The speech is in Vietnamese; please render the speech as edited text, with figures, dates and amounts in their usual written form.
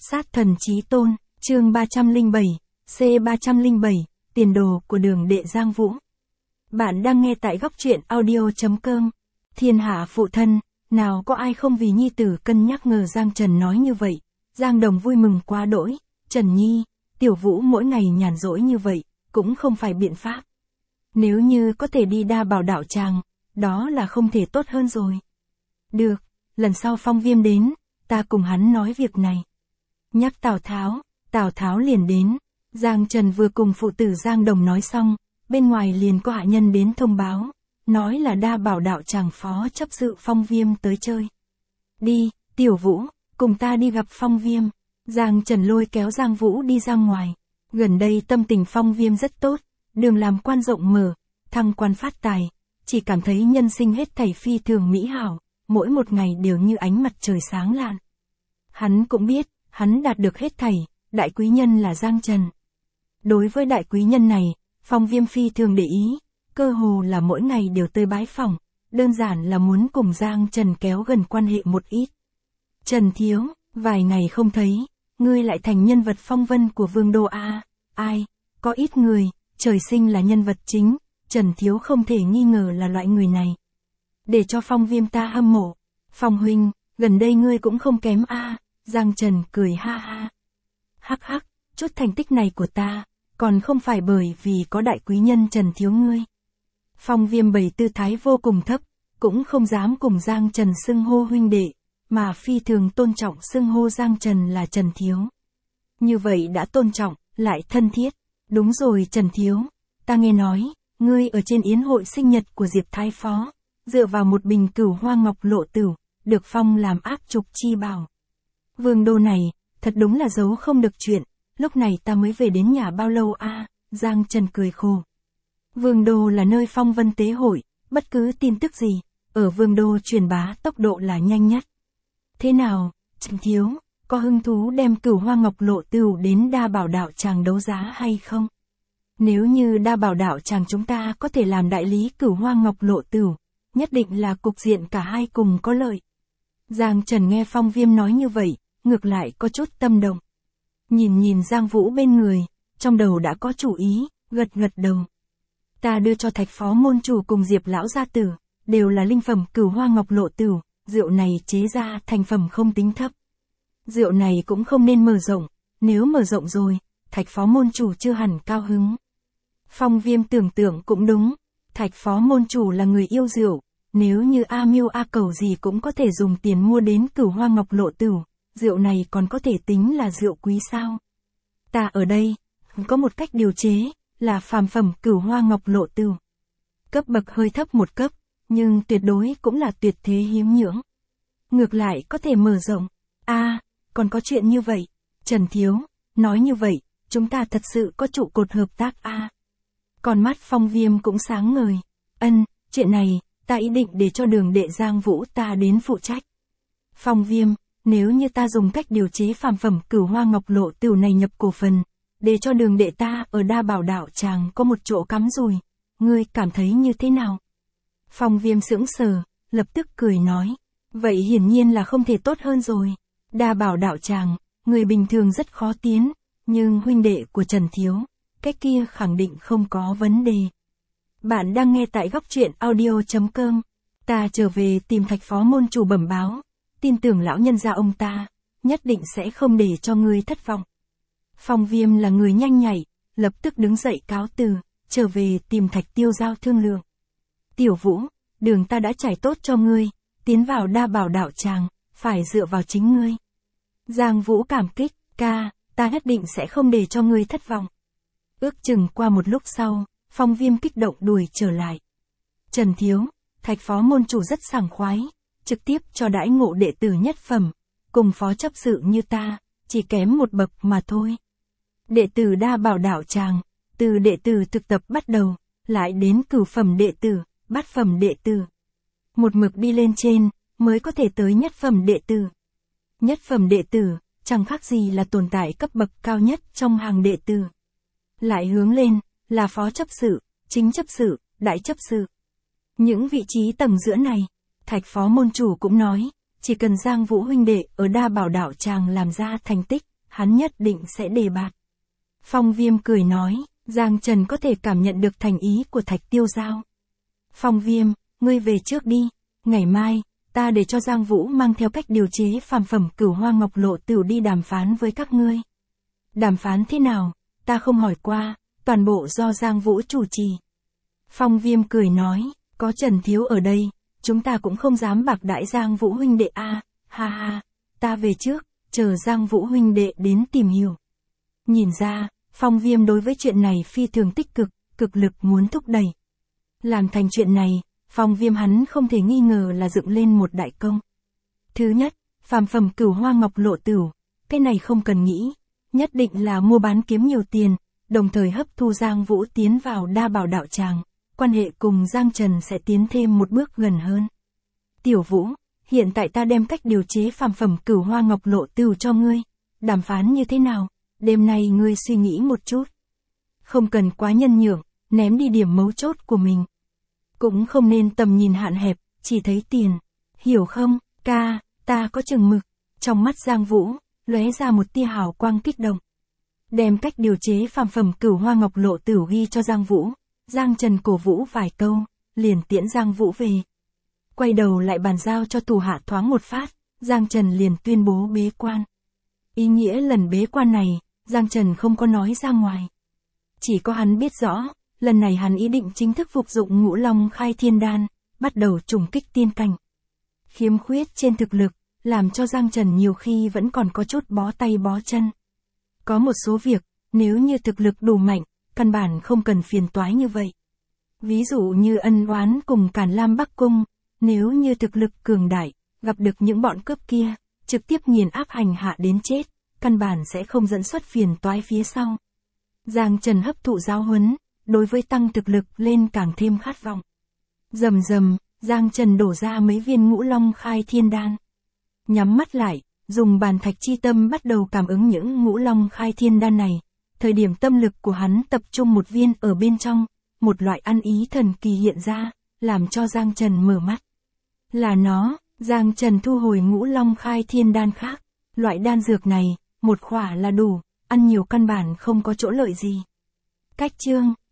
Sát thần chí tôn, chương 307, C307, tiền đồ của đường đệ Giang Vũ. Bạn đang nghe tại góc truyện audio.com. Thiên hạ phụ thân, nào có ai không vì nhi tử cân nhắc ngờ Giang Trần nói như vậy. Giang Đồng vui mừng quá đỗi, Trần Nhi, Tiểu Vũ mỗi ngày nhàn rỗi như vậy, cũng không phải biện pháp. Nếu như có thể đi Đa Bảo đạo tràng, đó là không thể tốt hơn rồi. Được, lần sau Phong Viêm đến, ta cùng hắn nói việc này. Nhắc Tào Tháo liền đến. Giang Trần vừa cùng phụ tử Giang Đồng nói xong, bên ngoài liền có hạ nhân đến thông báo, nói là Đa Bảo đạo tràng phó chấp sự Phong Viêm tới chơi. Đi, Tiểu Vũ, cùng ta đi gặp Phong Viêm. Giang Trần lôi kéo Giang Vũ đi ra ngoài. Gần đây tâm tình Phong Viêm rất tốt, đường làm quan rộng mở, thăng quan phát tài, chỉ cảm thấy nhân sinh hết thảy phi thường mỹ hảo, mỗi một ngày đều như ánh mặt trời sáng lạn. Hắn cũng biết, hắn đạt được hết thảy, đại quý nhân là Giang Trần. Đối với đại quý nhân này, Phong Viêm phi thường để ý, cơ hồ là mỗi ngày đều tới bái phỏng, đơn giản là muốn cùng Giang Trần kéo gần quan hệ một ít. Trần Thiếu, vài ngày không thấy, ngươi lại thành nhân vật phong vân của Vương Đô a. Ai, có ít người, trời sinh là nhân vật chính, Trần Thiếu không thể nghi ngờ là loại người này. Để cho Phong Viêm ta hâm mộ. Phong huynh, gần đây ngươi cũng không kém a. Giang Trần cười ha ha. Hắc hắc, chút thành tích này của ta, còn không phải bởi vì có đại quý nhân Trần Thiếu ngươi. Phong Viêm bày tư thái vô cùng thấp, cũng không dám cùng Giang Trần xưng hô huynh đệ, mà phi thường tôn trọng xưng hô Giang Trần là Trần Thiếu. Như vậy đã tôn trọng, lại thân thiết. Đúng rồi Trần Thiếu, ta nghe nói, ngươi ở trên yến hội sinh nhật của Diệp Thái Phó, dựa vào một bình Cửu Hoa Ngọc Lộ Tửu, được phong làm áp trục chi bảo. Vương Đô này, thật đúng là giấu không được chuyện, lúc này ta mới về đến nhà bao lâu a. Giang Trần cười khổ. Vương Đô là nơi phong vân tế hội, bất cứ tin tức gì, ở Vương Đô truyền bá tốc độ là nhanh nhất. Thế nào, Trần Thiếu, có hứng thú đem Cửu Hoa Ngọc Lộ Tửu đến Đa Bảo đạo tràng đấu giá hay không? Nếu như Đa Bảo đạo tràng chúng ta có thể làm đại lý Cửu Hoa Ngọc Lộ Tửu, nhất định là cục diện cả hai cùng có lợi. Giang Trần nghe Phong Viêm nói như vậy, ngược lại có chút tâm động. Nhìn Giang Vũ bên người, trong đầu đã có chủ ý, gật đầu. Ta đưa cho Thạch Phó môn chủ cùng Diệp lão gia tử, đều là linh phẩm Cửu Hoa Ngọc Lộ Tửu, rượu này chế ra thành phẩm không tính thấp. Rượu này cũng không nên mở rộng, nếu mở rộng rồi, Thạch Phó môn chủ chưa hẳn cao hứng. Phong Viêm tưởng tượng cũng đúng, Thạch Phó môn chủ là người yêu rượu, nếu như A Miêu A Cầu gì cũng có thể dùng tiền mua đến Cửu Hoa Ngọc Lộ Tửu, rượu này còn có thể tính là rượu quý sao? Ta ở đây, có một cách điều chế, là phàm phẩm Cửu Hoa Ngọc Lộ Tửu. Cấp bậc hơi thấp một cấp, nhưng tuyệt đối cũng là tuyệt thế hiếm nhưỡng. Ngược lại có thể mở rộng. Còn có chuyện như vậy. Trần Thiếu, nói như vậy, chúng ta thật sự có trụ cột hợp tác Còn mắt Phong Viêm cũng sáng ngời. Chuyện này, ta ý định để cho đường đệ Giang Vũ ta đến phụ trách. Phong Viêm, nếu như ta dùng cách điều chế phàm phẩm Cửu Hoa Ngọc Lộ Tửu này nhập cổ phần, để cho đường đệ ta ở Đa Bảo đạo tràng có một chỗ cắm rùi, ngươi cảm thấy như thế nào? Phong Viêm sững sờ, lập tức cười nói, vậy hiển nhiên là không thể tốt hơn rồi. Đa Bảo đạo tràng, người bình thường rất khó tiến, nhưng huynh đệ của Trần Thiếu, cái kia khẳng định không có vấn đề. Bạn đang nghe tại góc truyện audio.com. Ta trở về tìm Thạch Phó môn chủ bẩm báo, tin tưởng lão nhân gia ông ta, nhất định sẽ không để cho ngươi thất vọng. Phong Viêm là người nhanh nhạy, lập tức đứng dậy cáo từ, trở về tìm Thạch Tiêu Giao thương lượng. Tiểu Vũ, đường ta đã trải tốt cho ngươi, tiến vào Đa Bảo đạo tràng, phải dựa vào chính ngươi. Giang Vũ cảm kích, ca, ta nhất định sẽ không để cho ngươi thất vọng. Ước chừng qua một lúc sau, Phong Viêm kích động đuổi trở lại. Trần Thiếu, Thạch Phó môn chủ rất sảng khoái, trực tiếp cho đãi ngộ đệ tử nhất phẩm, cùng phó chấp sự như ta, chỉ kém một bậc mà thôi. Đệ tử Đa Bảo đạo tràng, từ đệ tử thực tập bắt đầu, lại đến cửu phẩm đệ tử, bát phẩm đệ tử. Một mực đi lên trên, mới có thể tới nhất phẩm đệ tử. Nhất phẩm đệ tử, chẳng khác gì là tồn tại cấp bậc cao nhất trong hàng đệ tử. Lại hướng lên, là phó chấp sự, chính chấp sự, đại chấp sự. Những vị trí tầng giữa này, Thạch Phó môn chủ cũng nói, chỉ cần Giang Vũ huynh đệ ở Đa Bảo đạo tràng làm ra thành tích, hắn nhất định sẽ đề bạt. Phong Viêm cười nói, Giang Trần có thể cảm nhận được thành ý của Thạch Tiêu Giao. Phong Viêm, ngươi về trước đi, ngày mai, ta để cho Giang Vũ mang theo cách điều chế phàm phẩm Cửu Hoa Ngọc Lộ Tửu đi đàm phán với các ngươi. Đàm phán thế nào, ta không hỏi qua, toàn bộ do Giang Vũ chủ trì. Phong Viêm cười nói, có Trần Thiếu ở đây, chúng ta cũng không dám bạc đãi Giang Vũ huynh đệ a, ha ha, ta về trước, chờ Giang Vũ huynh đệ đến tìm hiểu. Nhìn ra, Phong Viêm đối với chuyện này phi thường tích cực, cực lực muốn thúc đẩy. Làm thành chuyện này, Phong Viêm hắn không thể nghi ngờ là dựng lên một đại công. Thứ nhất, phàm phẩm Cửu Hoa Ngọc Lộ Tửu, cái này không cần nghĩ, nhất định là mua bán kiếm nhiều tiền, đồng thời hấp thu Giang Vũ tiến vào Đa Bảo đạo tràng, quan hệ cùng Giang Trần sẽ tiến thêm một bước gần hơn. Tiểu Vũ, hiện tại ta đem cách điều chế phàm phẩm Cửu Hoa Ngọc Lộ Tửu cho ngươi, đàm phán như thế nào, đêm nay ngươi suy nghĩ một chút. Không cần quá nhân nhượng, ném đi điểm mấu chốt của mình. Cũng không nên tầm nhìn hạn hẹp, chỉ thấy tiền. Hiểu không, ca, ta có chừng mực. Trong mắt Giang Vũ, lóe ra một tia hào quang kích động. Đem cách điều chế phàm phẩm Cửu Hoa Ngọc Lộ Tửu ghi cho Giang Vũ. Giang Trần cổ vũ vài câu, liền tiễn Giang Vũ về. Quay đầu lại bàn giao cho thủ hạ thoáng một phát, Giang Trần liền tuyên bố bế quan. Ý nghĩa lần bế quan này, Giang Trần không có nói ra ngoài. Chỉ có hắn biết rõ, lần này hắn ý định chính thức phục dụng Ngũ Long Khai Thiên Đan, bắt đầu trùng kích tiên cảnh. Khiếm khuyết trên thực lực, làm cho Giang Trần nhiều khi vẫn còn có chút bó tay bó chân. Có một số việc, nếu như thực lực đủ mạnh, căn bản không cần phiền toái như vậy. Ví dụ như ân oán cùng Càn Lam Bắc Cung, nếu như thực lực cường đại, gặp được những bọn cướp kia, trực tiếp nghiền áp hành hạ đến chết, căn bản sẽ không dẫn xuất phiền toái phía sau. Giang Trần hấp thụ giáo huấn, đối với tăng thực lực lên càng thêm khát vọng. Rầm rầm, Giang Trần đổ ra mấy viên Ngũ Long Khai Thiên Đan. Nhắm mắt lại, dùng bàn thạch chi tâm bắt đầu cảm ứng những Ngũ Long Khai Thiên Đan này. Thời điểm tâm lực của hắn tập trung một viên ở bên trong, một loại ăn ý thần kỳ hiện ra, làm cho Giang Trần mở mắt. Là nó, Giang Trần thu hồi Ngũ Long Khai Thiên Đan khác. Loại đan dược này, một khỏa là đủ, ăn nhiều căn bản không có chỗ lợi gì. Cách chương